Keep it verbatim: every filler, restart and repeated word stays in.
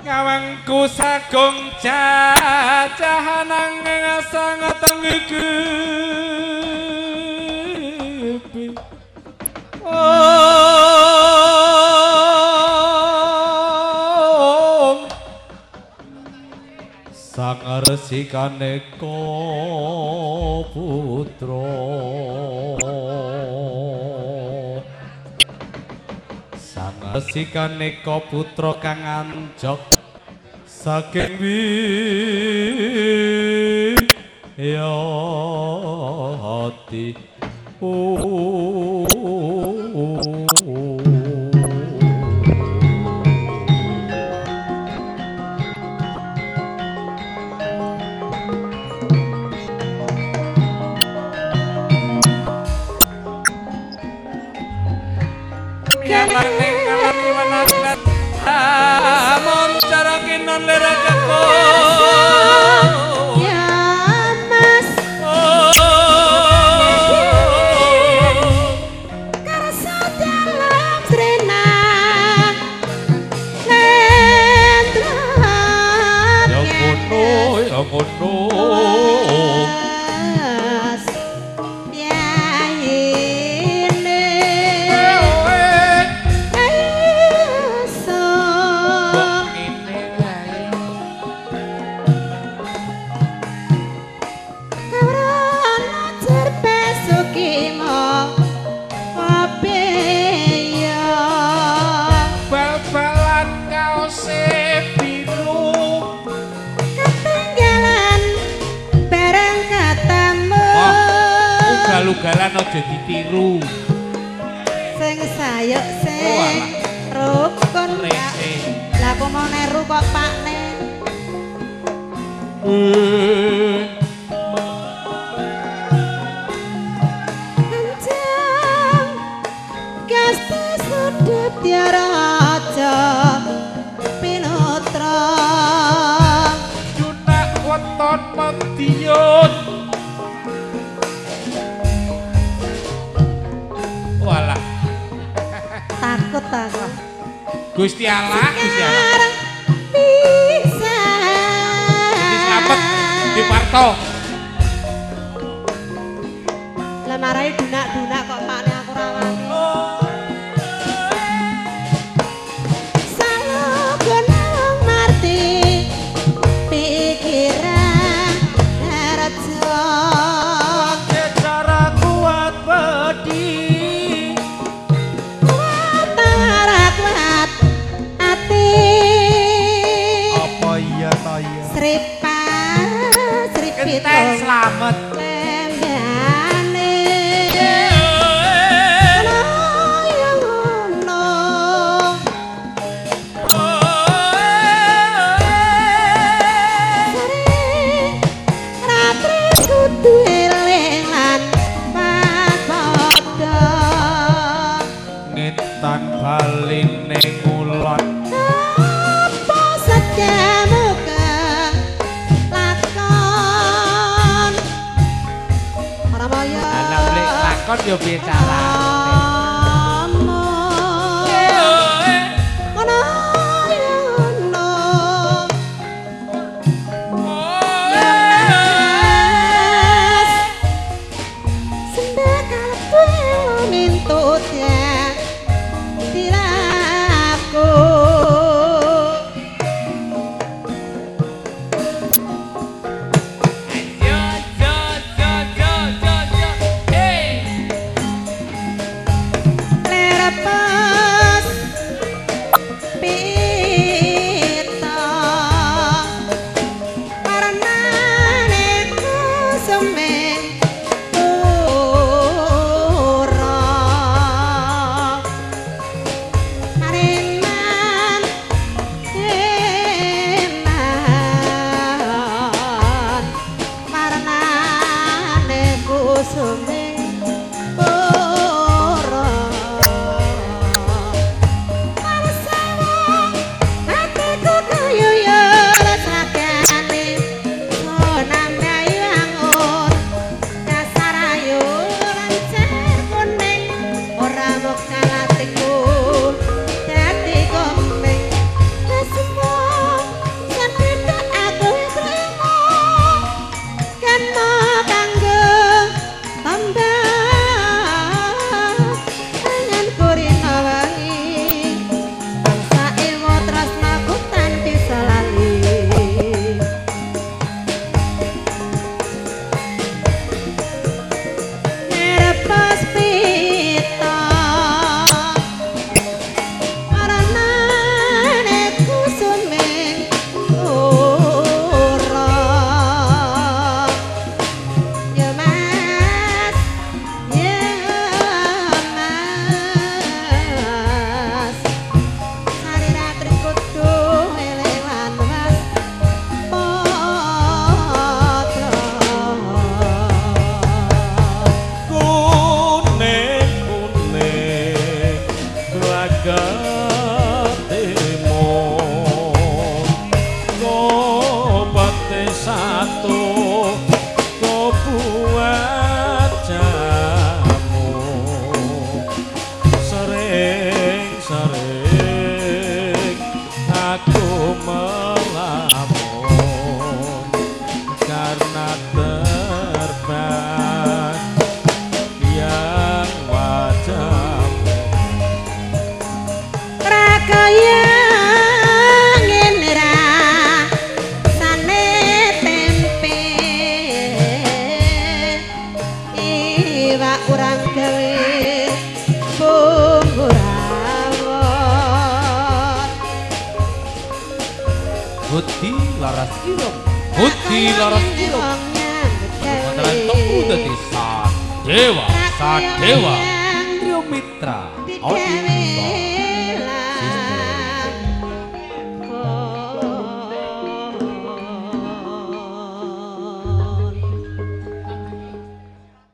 ngawangku sagung cacahan nanging sangat nggegepi Om sang resikane ko putra sang resikane ko putra kang anjok saking wiyati oh ngalani ngalani wanasat amon cara kinon lerakaku ya mas karsa dalam srena lendrat ya kono ya kono ugalan aja ditiru sing sayuk sing rukun lah aku mau neru kok Pak Nen kencang gasti sudah tiara aja pinutra junak weton mentiun walah takut aku Gusti Allah Gusti Allah bisa jadi selamat di Parto lah marahi dunak-dunak kok pakne aku rawani selalu gunung marti pikiran harjo cara kuat badi Sripa, Sripito Kenteng selamat Lembane Ono yang ono Sari Ratri kudu elengan Pakodo Ngetan baline ngulon Apa setiamu lakon yo bicara Budi laras ilung Budi laras ilung Mantaran temu dadi Sadewa Sadewa Trio Mitra Audio